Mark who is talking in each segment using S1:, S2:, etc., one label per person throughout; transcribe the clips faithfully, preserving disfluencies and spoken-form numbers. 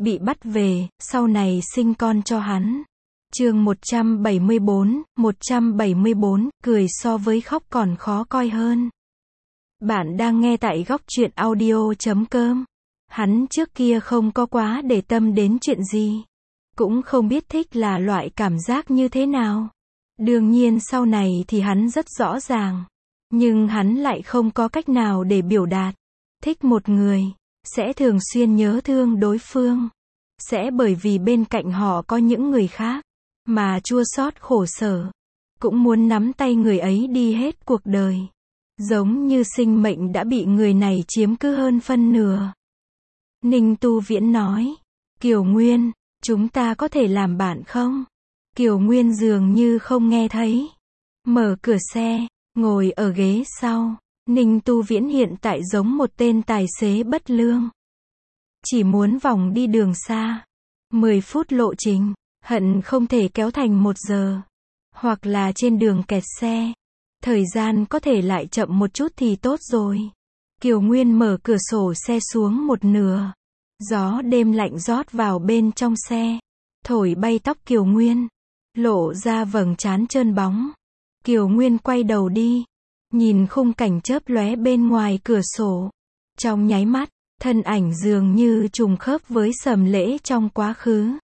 S1: bị bắt về, sau này sinh con cho hắn. Chương một trăm bảy mươi bốn, một trăm bảy mươi bốn, cười so với khóc còn khó coi hơn. Bạn đang nghe tại góc truyện audio chấm com. Hắn trước kia không có quá để tâm đến chuyện gì. Cũng không biết thích là loại cảm giác như thế nào. Đương nhiên sau này thì hắn rất rõ ràng. Nhưng hắn lại không có cách nào để biểu đạt. Thích một người, sẽ thường xuyên nhớ thương đối phương. Sẽ bởi vì bên cạnh họ có những người khác, mà chua xót khổ sở. Cũng muốn nắm tay người ấy đi hết cuộc đời. Giống như sinh mệnh đã bị người này chiếm cứ hơn phân nửa. Ninh Tu Viễn nói, Kiều Nguyên, chúng ta có thể làm bạn không? Kiều Nguyên dường như không nghe thấy. Mở cửa xe, ngồi ở ghế sau. Ninh Tu Viễn hiện tại giống một tên tài xế bất lương. Chỉ muốn vòng đi đường xa. mười phút lộ trình, hận không thể kéo thành một giờ. Hoặc là trên đường kẹt xe. Thời gian có thể lại chậm một chút thì tốt rồi. Kiều Nguyên mở cửa sổ xe xuống một nửa. Gió đêm lạnh rót vào bên trong xe. Thổi bay tóc Kiều Nguyên. Lộ ra vầng trán trơn bóng. Kiều Nguyên quay đầu đi. Nhìn khung cảnh chớp lóe bên ngoài cửa sổ. Trong nháy mắt, thân ảnh dường như trùng khớp với Sầm Lễ trong quá khứ.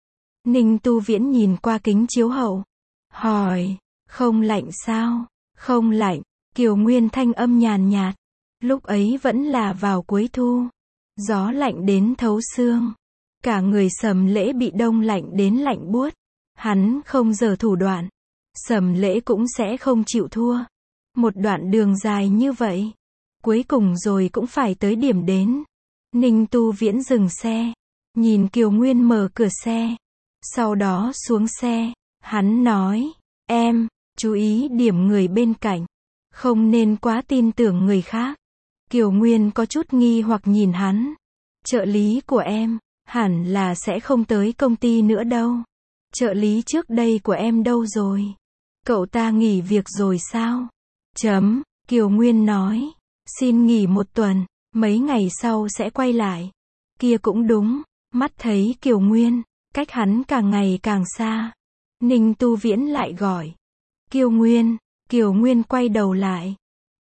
S1: Ninh Tu Viễn nhìn qua kính chiếu hậu. Hỏi, không lạnh sao? Không lạnh, Kiều Nguyên thanh âm nhàn nhạt. Lúc ấy vẫn là vào cuối thu. Gió lạnh đến thấu xương. Cả người Sầm Lễ bị đông lạnh đến lạnh buốt. Hắn không giở thủ đoạn. Sầm Lễ cũng sẽ không chịu thua. Một đoạn đường dài như vậy. Cuối cùng rồi cũng phải tới điểm đến. Ninh Tu Viễn dừng xe. Nhìn Kiều Nguyên mở cửa xe. Sau đó xuống xe. Hắn nói, em, chú ý điểm người bên cạnh. Không nên quá tin tưởng người khác. Kiều Nguyên có chút nghi hoặc nhìn hắn. Trợ lý của em, hẳn là sẽ không tới công ty nữa đâu. Trợ lý trước đây của em đâu rồi? Cậu ta nghỉ việc rồi sao? Chấm, Kiều Nguyên nói. Xin nghỉ một tuần, mấy ngày sau sẽ quay lại. Kia cũng đúng, mắt thấy Kiều Nguyên, cách hắn càng ngày càng xa. Ninh Tu Viễn lại gọi. Kiều Nguyên, Kiều Nguyên quay đầu lại.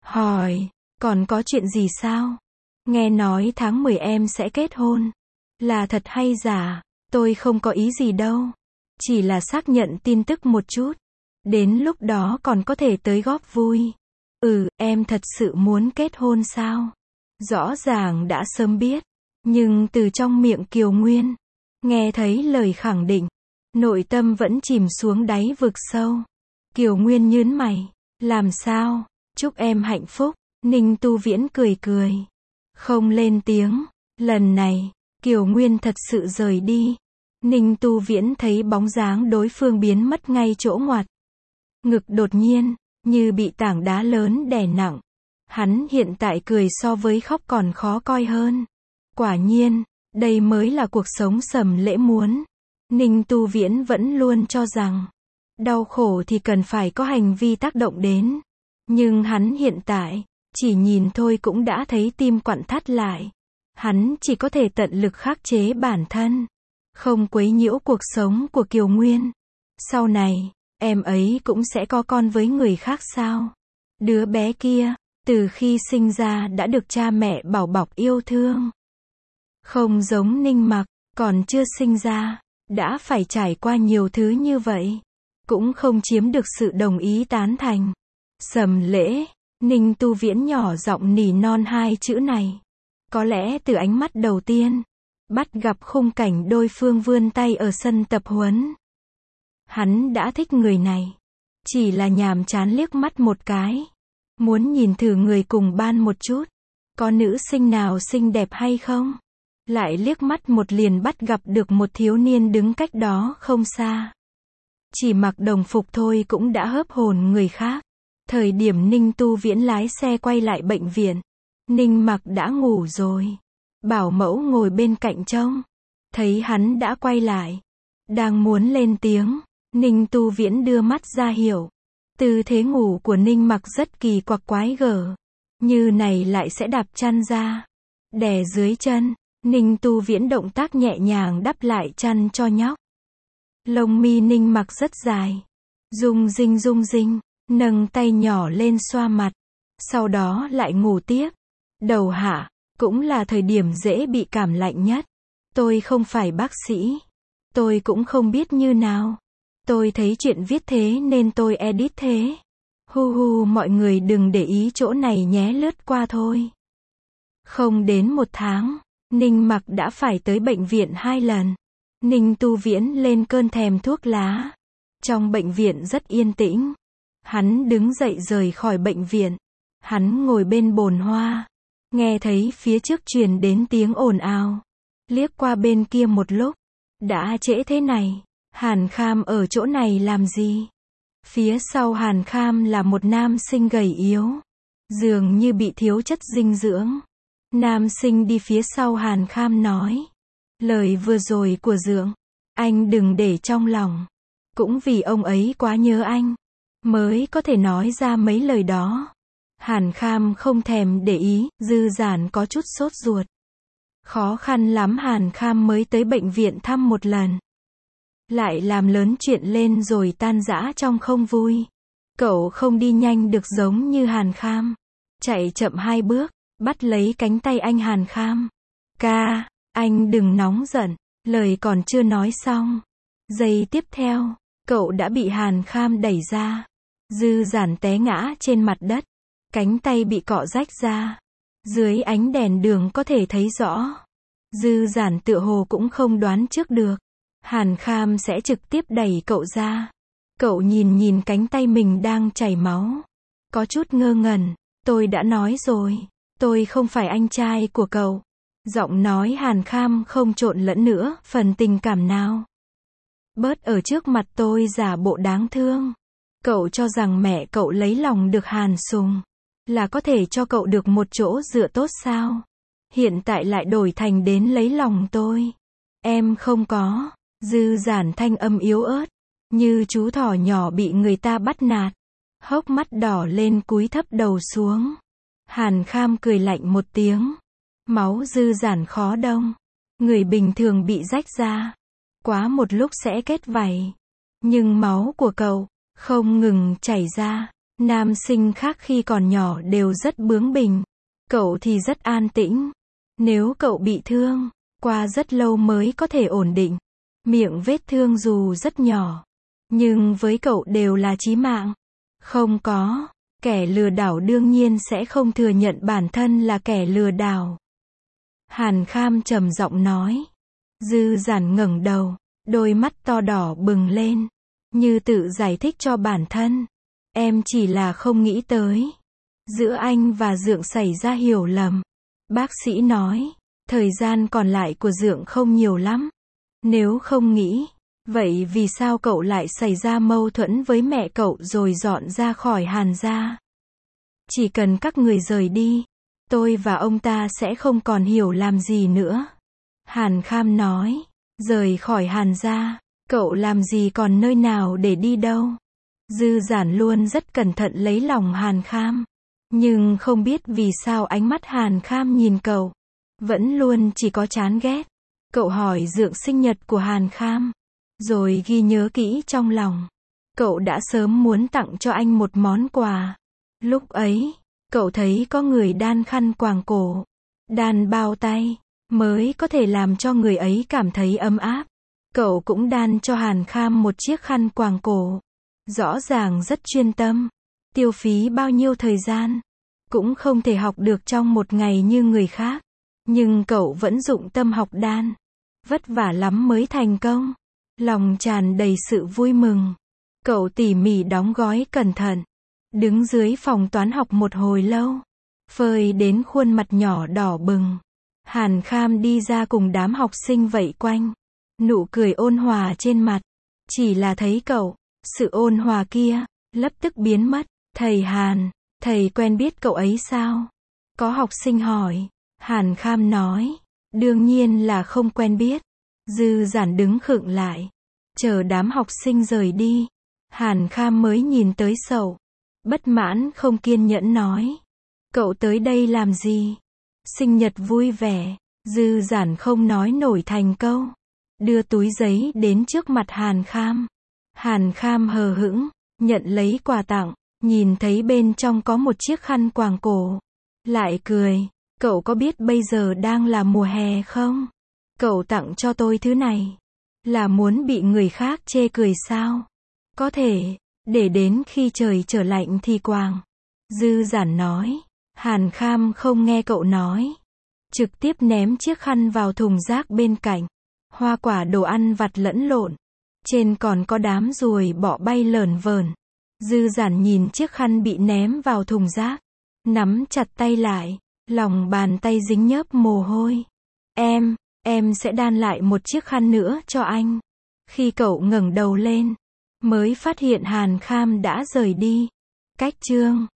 S1: Hỏi, còn có chuyện gì sao? Nghe nói tháng mười em sẽ kết hôn. Là thật hay giả? Tôi không có ý gì đâu. Chỉ là xác nhận tin tức một chút. Đến lúc đó còn có thể tới góp vui. Ừ, em thật sự muốn kết hôn sao? Rõ ràng đã sớm biết. Nhưng từ trong miệng Kiều Nguyên, nghe thấy lời khẳng định. Nội tâm vẫn chìm xuống đáy vực sâu. Kiều Nguyên nhướng mày. Làm sao? Chúc em hạnh phúc. Ninh Tu Viễn cười cười. Không lên tiếng. Lần này, Kiều Nguyên thật sự rời đi. Ninh Tu Viễn thấy bóng dáng đối phương biến mất ngay chỗ ngoặt. Ngực đột nhiên, như bị tảng đá lớn đè nặng. Hắn hiện tại cười so với khóc còn khó coi hơn. Quả nhiên, đây mới là cuộc sống Sầm Lễ muốn. Ninh Tu Viễn vẫn luôn cho rằng, đau khổ thì cần phải có hành vi tác động đến. Nhưng hắn hiện tại, chỉ nhìn thôi cũng đã thấy tim quặn thắt lại. Hắn chỉ có thể tận lực khắc chế bản thân. Không quấy nhiễu cuộc sống của Kiều Nguyên. Sau này, em ấy cũng sẽ có con với người khác sao? Đứa bé kia, từ khi sinh ra đã được cha mẹ bảo bọc yêu thương. Không giống Ninh Mặc, còn chưa sinh ra, đã phải trải qua nhiều thứ như vậy. Cũng không chiếm được sự đồng ý tán thành. Sầm Lễ, Ninh Tu Viễn nhỏ giọng nỉ non hai chữ này. Có lẽ từ ánh mắt đầu tiên, bắt gặp khung cảnh đôi phương vươn tay ở sân tập huấn. Hắn đã thích người này. Chỉ là nhàm chán liếc mắt một cái. Muốn nhìn thử người cùng ban một chút. Có nữ sinh nào xinh đẹp hay không? Lại liếc mắt một liền bắt gặp được một thiếu niên đứng cách đó không xa. Chỉ mặc đồng phục thôi cũng đã hớp hồn người khác. Thời điểm Ninh Tu Viễn lái xe quay lại bệnh viện. Ninh Mặc đã ngủ rồi. Bảo mẫu ngồi bên cạnh trông. Thấy hắn đã quay lại. Đang muốn lên tiếng. Ninh Tu Viễn đưa mắt ra hiệu. Tư thế ngủ của Ninh Mặc rất kỳ quặc quái gở. Như này lại sẽ đạp chăn ra. Đè dưới chân. Ninh Tu Viễn động tác nhẹ nhàng đắp lại chăn cho nhóc. Lông mi Ninh Mặc rất dài. Rung rinh rung rinh, nâng tay nhỏ lên xoa mặt. Sau đó lại ngủ tiếp. Đầu hạ, cũng là thời điểm dễ bị cảm lạnh nhất. Tôi không phải bác sĩ. Tôi cũng không biết như nào. Tôi thấy chuyện viết thế nên tôi edit thế. Hu hu, mọi người đừng để ý chỗ này nhé, lướt qua thôi. Không đến một tháng, Ninh Mặc đã phải tới bệnh viện hai lần. Ninh Tu Viễn lên cơn thèm thuốc lá. Trong bệnh viện rất yên tĩnh. Hắn đứng dậy rời khỏi bệnh viện. Hắn ngồi bên bồn hoa. Nghe thấy phía trước truyền đến tiếng ồn ào. Liếc qua bên kia một lúc. Đã trễ thế này. Hàn Kham ở chỗ này làm gì? Phía sau Hàn Kham là một nam sinh gầy yếu. Dường như bị thiếu chất dinh dưỡng. Nam sinh đi phía sau Hàn Kham nói. Lời vừa rồi của Dượng, anh đừng để trong lòng. Cũng vì ông ấy quá nhớ anh, mới có thể nói ra mấy lời đó. Hàn Kham không thèm để ý, Dư Giản có chút sốt ruột. Khó khăn lắm Hàn Kham mới tới bệnh viện thăm một lần. Lại làm lớn chuyện lên rồi tan rã trong không vui. Cậu không đi nhanh được giống như Hàn Kham. Chạy chậm hai bước, bắt lấy cánh tay anh Hàn Kham. Ca, anh đừng nóng giận, lời còn chưa nói xong. Giây tiếp theo, cậu đã bị Hàn Kham đẩy ra. Dư Giản té ngã trên mặt đất. Cánh tay bị cọ rách ra. Dưới ánh đèn đường có thể thấy rõ. Dư Giản tựa hồ cũng không đoán trước được. Hàn Kham sẽ trực tiếp đẩy cậu ra. Cậu nhìn nhìn cánh tay mình đang chảy máu. Có chút ngơ ngẩn. Tôi đã nói rồi. Tôi không phải anh trai của cậu. Giọng nói Hàn Kham không trộn lẫn nữa phần tình cảm nào. Bớt ở trước mặt tôi giả bộ đáng thương. Cậu cho rằng mẹ cậu lấy lòng được Hàn Sùng là có thể cho cậu được một chỗ dựa tốt sao? Hiện tại lại đổi thành đến lấy lòng tôi. Em không có. Dư Giản thanh âm yếu ớt, như chú thỏ nhỏ bị người ta bắt nạt. Hốc mắt đỏ lên cúi thấp đầu xuống. Hàn Kham cười lạnh một tiếng. Máu Dư Giản khó đông. Người bình thường bị rách ra. Quá một lúc sẽ kết vảy. Nhưng máu của cậu không ngừng chảy ra. Nam sinh khác khi còn nhỏ đều rất bướng bỉnh. Cậu thì rất an tĩnh. Nếu cậu bị thương, qua rất lâu mới có thể ổn định. Miệng vết thương dù rất nhỏ, nhưng với cậu đều là chí mạng. Không có, kẻ lừa đảo đương nhiên sẽ không thừa nhận bản thân là kẻ lừa đảo. Hàn Kham trầm giọng nói. Dư Giản ngẩng đầu, đôi mắt to đỏ bừng lên, như tự giải thích cho bản thân. Em chỉ là không nghĩ tới. Giữa anh và Dượng xảy ra hiểu lầm. Bác sĩ nói, thời gian còn lại của Dượng không nhiều lắm. Nếu không nghĩ, vậy vì sao cậu lại xảy ra mâu thuẫn với mẹ cậu rồi dọn ra khỏi Hàn gia? Chỉ cần các người rời đi, tôi và ông ta sẽ không còn hiểu làm gì nữa. Hàn Kham nói, rời khỏi Hàn gia, cậu làm gì còn nơi nào để đi đâu. Dư Giản luôn rất cẩn thận lấy lòng Hàn Kham. Nhưng không biết vì sao ánh mắt Hàn Kham nhìn cậu vẫn luôn chỉ có chán ghét. Cậu hỏi Dượng sinh nhật của Hàn Kham, rồi ghi nhớ kỹ trong lòng. Cậu đã sớm muốn tặng cho anh một món quà. Lúc ấy, cậu thấy có người đan khăn quàng cổ, đan bao tay, mới có thể làm cho người ấy cảm thấy ấm áp. Cậu cũng đan cho Hàn Kham một chiếc khăn quàng cổ. Rõ ràng rất chuyên tâm. Tiêu phí bao nhiêu thời gian, cũng không thể học được trong một ngày như người khác. Nhưng cậu vẫn dụng tâm học đan. Vất vả lắm mới thành công. Lòng tràn đầy sự vui mừng. Cậu tỉ mỉ đóng gói cẩn thận. Đứng dưới phòng toán học một hồi lâu. Phơi đến khuôn mặt nhỏ đỏ bừng. Hàn Kham đi ra cùng đám học sinh vây quanh. Nụ cười ôn hòa trên mặt. Chỉ là thấy cậu, sự ôn hòa kia lập tức biến mất. Thầy Hàn, thầy quen biết cậu ấy sao? Có học sinh hỏi. Hàn Kham nói, đương nhiên là không quen biết. Dư Giản đứng khựng lại, chờ đám học sinh rời đi. Hàn Kham mới nhìn tới Sậu. Bất mãn không kiên nhẫn nói, cậu tới đây làm gì? Sinh nhật vui vẻ, Dư Giản không nói nổi thành câu. Đưa túi giấy đến trước mặt Hàn Kham. Hàn Kham hờ hững, nhận lấy quà tặng, nhìn thấy bên trong có một chiếc khăn quàng cổ. Lại cười, cậu có biết bây giờ đang là mùa hè không? Cậu tặng cho tôi thứ này, là muốn bị người khác chê cười sao? Có thể, để đến khi trời trở lạnh thì quàng. Dư Giản nói. Hàn Kham không nghe cậu nói. Trực tiếp ném chiếc khăn vào thùng rác bên cạnh. Hoa quả đồ ăn vặt lẫn lộn. Trên còn có đám ruồi bọ bay lởn vởn. Dư Giản nhìn chiếc khăn bị ném vào thùng rác. Nắm chặt tay lại. Lòng bàn tay dính nhớp mồ hôi. Em, em sẽ đan lại một chiếc khăn nữa cho anh. Khi cậu ngẩng đầu lên, mới phát hiện Hàn Kham đã rời đi. Cách chương